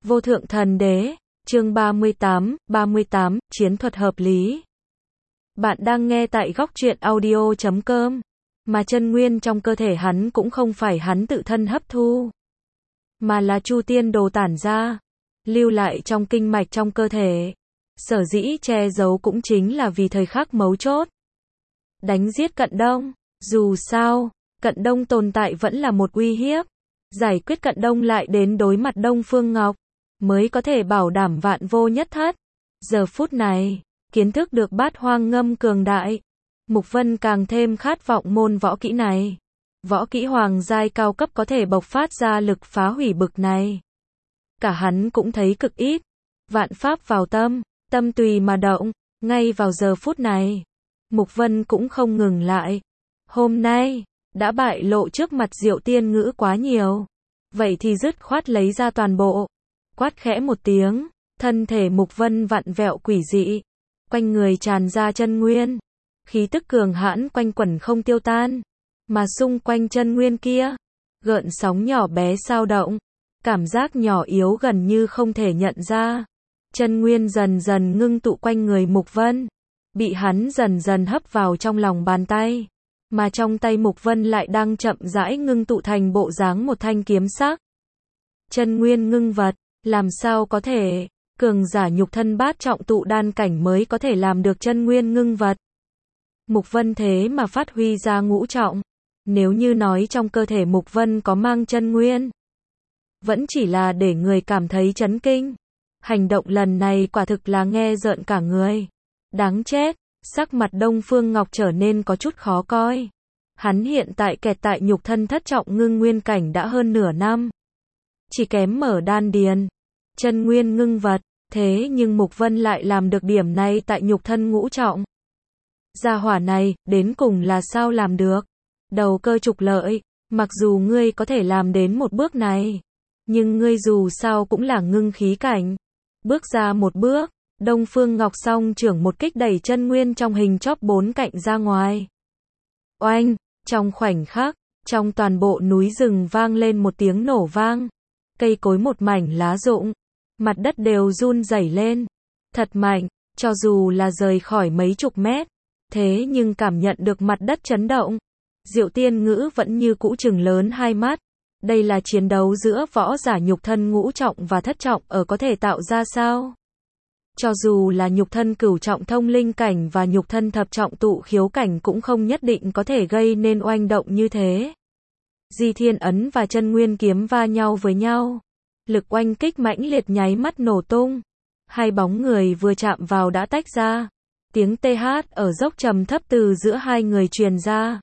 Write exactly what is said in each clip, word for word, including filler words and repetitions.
Vô thượng thần đế, chương ba mươi tám, ba mươi tám, chiến thuật hợp lý. Bạn đang nghe tại góc truyện audio chấm com, mà chân nguyên trong cơ thể hắn cũng không phải hắn tự thân hấp thu, mà là Chu Tiên Đồ tản ra, lưu lại trong kinh mạch trong cơ thể. Sở dĩ che giấu cũng chính là vì thời khắc mấu chốt. Đánh giết Cận Đông, dù sao, Cận Đông tồn tại vẫn là một uy hiếp. Giải quyết Cận Đông lại đến đối mặt Đông Phương Ngọc, mới có thể bảo đảm vạn vô nhất thất. Giờ phút này, kiến thức được bát hoang ngâm cường đại, Mục Vân càng thêm khát vọng môn võ kỹ này. Võ kỹ hoàng giai cao cấp có thể bộc phát ra lực phá hủy bực này. Cả hắn cũng thấy cực ít. Vạn pháp vào tâm, tâm tùy mà động. Ngay vào giờ phút này, Mục Vân cũng không ngừng lại. Hôm nay, đã bại lộ trước mặt Diệu Tiên Ngữ quá nhiều. Vậy thì dứt khoát lấy ra toàn bộ. Quát khẽ một tiếng, thân thể Mục Vân vặn vẹo quỷ dị. Quanh người tràn ra chân nguyên. Khí tức cường hãn quanh quẩn không tiêu tan. Mà xung quanh chân nguyên kia, gợn sóng nhỏ bé sao động. Cảm giác nhỏ yếu gần như không thể nhận ra. Chân nguyên dần dần ngưng tụ quanh người Mục Vân. Bị hắn dần dần hấp vào trong lòng bàn tay. Mà trong tay Mục Vân lại đang chậm rãi ngưng tụ thành bộ dáng một thanh kiếm sắc. Chân nguyên ngưng vật, làm sao có thể, cường giả nhục thân bát trọng tụ đan cảnh mới có thể làm được chân nguyên ngưng vật. Mục Vân thế mà phát huy ra ngũ trọng. Nếu như nói trong cơ thể Mục Vân có mang chân nguyên, vẫn chỉ là để người cảm thấy chấn kinh. Hành động lần này quả thực là nghe rợn cả người. Đáng chết, sắc mặt Đông Phương Ngọc trở nên có chút khó coi. Hắn hiện tại kẹt tại nhục thân thất trọng ngưng nguyên cảnh đã hơn nửa năm. Chỉ kém mở đan điền, chân nguyên ngưng vật, thế nhưng Mục Vân lại làm được điểm này tại nhục thân ngũ trọng. Gia hỏa này, đến cùng là sao làm được? Đầu cơ trục lợi, mặc dù ngươi có thể làm đến một bước này, nhưng ngươi dù sao cũng là ngưng khí cảnh. Bước ra một bước, Đông Phương Ngọc song trưởng một kích đẩy chân nguyên trong hình chóp bốn cạnh ra ngoài. Oanh, trong khoảnh khắc, trong toàn bộ núi rừng vang lên một tiếng nổ vang. Cây cối một mảnh lá rụng, mặt đất đều run rẩy lên. Thật mạnh, cho dù là rời khỏi mấy chục mét, thế nhưng cảm nhận được mặt đất chấn động. Diệu Tiên Ngữ vẫn như cũ trừng lớn hai mắt. Đây là chiến đấu giữa võ giả nhục thân ngũ trọng và thất trọng ở có thể tạo ra sao? Cho dù là nhục thân cửu trọng thông linh cảnh và nhục thân thập trọng tụ khiếu cảnh cũng không nhất định có thể gây nên oanh động như thế. Di Thiên Ấn và chân nguyên kiếm va nhau với nhau. Lực oanh kích mãnh liệt nháy mắt nổ tung. Hai bóng người vừa chạm vào đã tách ra. Tiếng tê hát ở dốc trầm thấp từ giữa hai người truyền ra.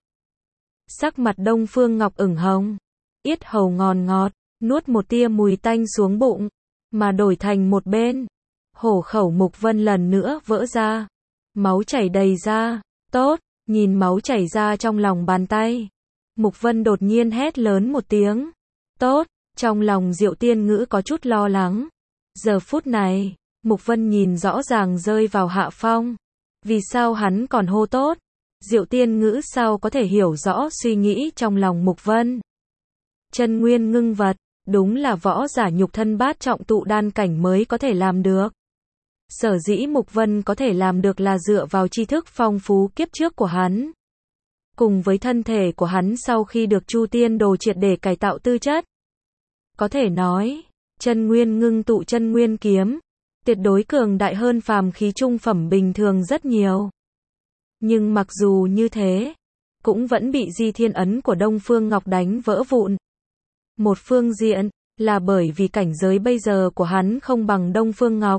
Sắc mặt Đông Phương Ngọc ửng hồng. Yết hầu ngòn ngọt, nuốt một tia mùi tanh xuống bụng. Mà đổi thành một bên. Hổ khẩu Mục Vân lần nữa vỡ ra. Máu chảy đầy ra. Tốt, nhìn máu chảy ra trong lòng bàn tay. Mục Vân đột nhiên hét lớn một tiếng. Tốt, trong lòng Diệu Tiên Ngữ có chút lo lắng. Giờ phút này, Mục Vân nhìn rõ ràng rơi vào hạ phong. Vì sao hắn còn hô tốt? Diệu Tiên Ngữ sao có thể hiểu rõ suy nghĩ trong lòng Mục Vân? Chân nguyên ngưng vật, đúng là võ giả nhục thân bát trọng tụ đan cảnh mới có thể làm được. Sở dĩ Mục Vân có thể làm được là dựa vào tri thức phong phú kiếp trước của hắn. Cùng với thân thể của hắn sau khi được Chu Tiên Đồ triệt để cải tạo tư chất. Có thể nói, chân nguyên ngưng tụ chân nguyên kiếm, tuyệt đối cường đại hơn phàm khí trung phẩm bình thường rất nhiều. Nhưng mặc dù như thế, cũng vẫn bị Di Thiên Ấn của Đông Phương Ngọc đánh vỡ vụn. Một phương diện, là bởi vì cảnh giới bây giờ của hắn không bằng Đông Phương Ngọc.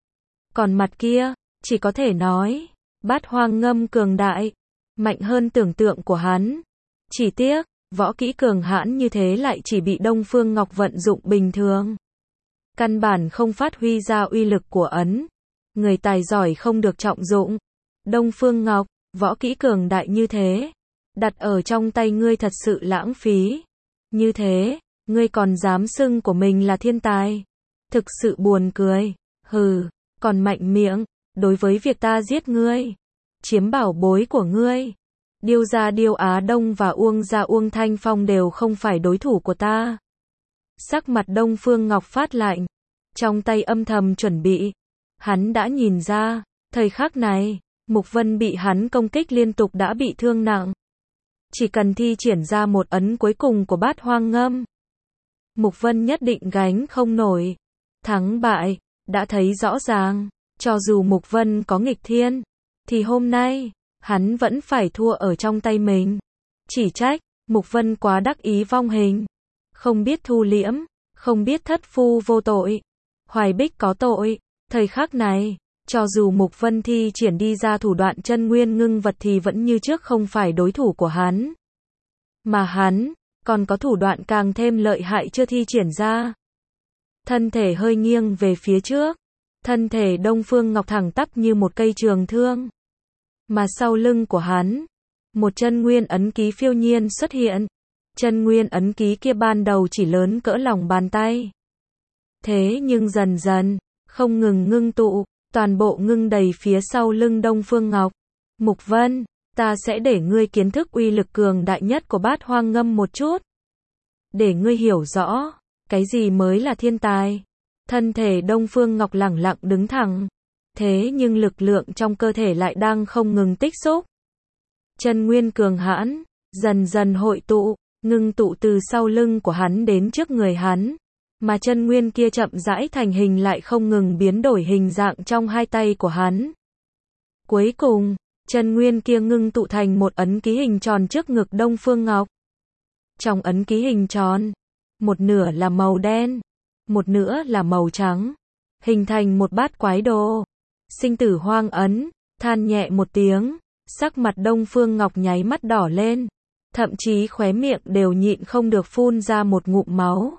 Còn mặt kia, chỉ có thể nói, bát hoang ngâm cường đại, mạnh hơn tưởng tượng của hắn. Chỉ tiếc, võ kỹ cường hãn như thế lại chỉ bị Đông Phương Ngọc vận dụng bình thường. Căn bản không phát huy ra uy lực của ấn. Người tài giỏi không được trọng dụng. Đông Phương Ngọc, võ kỹ cường đại như thế, đặt ở trong tay ngươi thật sự lãng phí. Như thế, ngươi còn dám xưng của mình là thiên tài. Thực sự buồn cười. Hừ, còn mạnh miệng, đối với việc ta giết ngươi, chiếm bảo bối của ngươi. Điêu gia Điêu Á Đông và Uông gia Uông Thanh Phong đều không phải đối thủ của ta. Sắc mặt Đông Phương Ngọc phát lạnh. trong tay âm thầm chuẩn bị. Hắn đã nhìn ra, thời khắc này, Mục Vân bị hắn công kích liên tục đã bị thương nặng. Chỉ cần thi triển ra một ấn cuối cùng của Bát Hoang Ngâm, Mục Vân nhất định gánh không nổi. Thắng bại, đã thấy rõ ràng, cho dù Mục Vân có nghịch thiên, thì hôm nay, hắn vẫn phải thua ở trong tay mình. Chỉ trách, Mục Vân quá đắc ý vong hình, không biết thu liễm, không biết thất phu vô tội, Hoài Bích có tội. Thời khắc này, cho dù Mục Vân thi triển đi ra thủ đoạn chân nguyên ngưng vật thì vẫn như trước không phải đối thủ của hắn. Mà hắn, còn có thủ đoạn càng thêm lợi hại chưa thi triển ra. Thân thể hơi nghiêng về phía trước, thân thể Đông Phương Ngọc thẳng tắp như một cây trường thương. Mà sau lưng của hắn, một chân nguyên ấn ký phiêu nhiên xuất hiện. Chân nguyên ấn ký kia ban đầu chỉ lớn cỡ lòng bàn tay. Thế nhưng dần dần, không ngừng ngưng tụ, toàn bộ ngưng đầy phía sau lưng Đông Phương Ngọc. Mục Vân, ta sẽ để ngươi kiến thức uy lực cường đại nhất của Bát Hoang Ngâm một chút. Để ngươi hiểu rõ, cái gì mới là thiên tài. Thân thể Đông Phương Ngọc lẳng lặng đứng thẳng. Thế nhưng lực lượng trong cơ thể lại đang không ngừng tích xúc. Chân nguyên cường hãn, dần dần hội tụ, ngưng tụ từ sau lưng của hắn đến trước người hắn. Mà chân nguyên kia chậm rãi thành hình lại không ngừng biến đổi hình dạng trong hai tay của hắn. Cuối cùng, chân nguyên kia ngưng tụ thành một ấn ký hình tròn trước ngực Đông Phương Ngọc. Trong ấn ký hình tròn, một nửa là màu đen, một nửa là màu trắng, hình thành một bát quái đồ. Sinh tử hoang ấn, than nhẹ một tiếng, sắc mặt Đông Phương Ngọc nháy mắt đỏ lên, thậm chí khóe miệng đều nhịn không được phun ra một ngụm máu.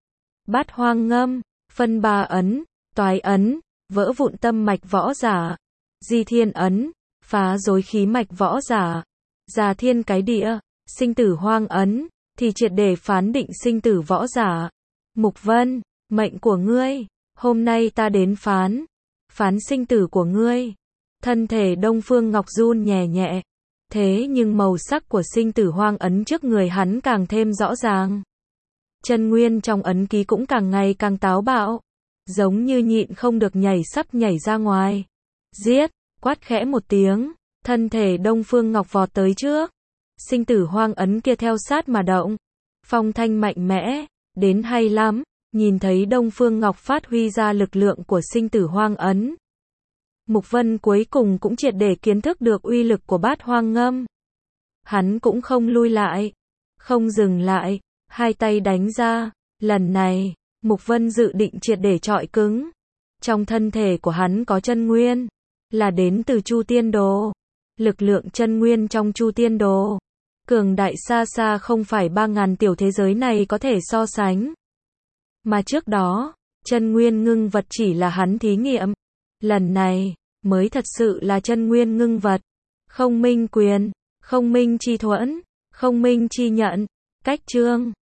Bát Hoang Ngâm, phân ba ấn, toái ấn, vỡ vụn tâm mạch võ giả, di thiên ấn, phá rối khí mạch võ giả, già thiên cái địa, sinh tử hoang ấn, thì triệt để phán định sinh tử võ giả. Mục Vân, mệnh của ngươi, hôm nay ta đến phán, phán sinh tử của ngươi. Thân thể Đông Phương Ngọc run nhẹ nhẹ, thế nhưng màu sắc của sinh tử hoang ấn trước người hắn càng thêm rõ ràng. Chân nguyên trong ấn ký cũng càng ngày càng táo bạo, giống như nhịn không được nhảy sắp nhảy ra ngoài. Giết, quát khẽ một tiếng, thân thể Đông Phương Ngọc vọt tới trước. Sinh tử hoang ấn kia theo sát mà động. Phong thanh mạnh mẽ, đến hay lắm, nhìn thấy Đông Phương Ngọc phát huy ra lực lượng của sinh tử hoang ấn. Mục Vân cuối cùng cũng triệt để kiến thức được uy lực của Bát Hoang Ngâm. Hắn cũng không lui lại, không dừng lại, hai tay đánh ra. Lần này, Mục Vân dự định triệt để trọi cứng. Trong thân thể của hắn có chân nguyên, là đến từ Chu Tiên Đồ. Lực lượng chân nguyên trong Chu Tiên Đồ, cường đại xa xa không phải ba ngàn tiểu thế giới này có thể so sánh. Mà trước đó, chân nguyên ngưng vật chỉ là hắn thí nghiệm. Lần này, mới thật sự là chân nguyên ngưng vật. Không minh quyền, không minh chi thuẫn, không minh chi nhận. Cách chương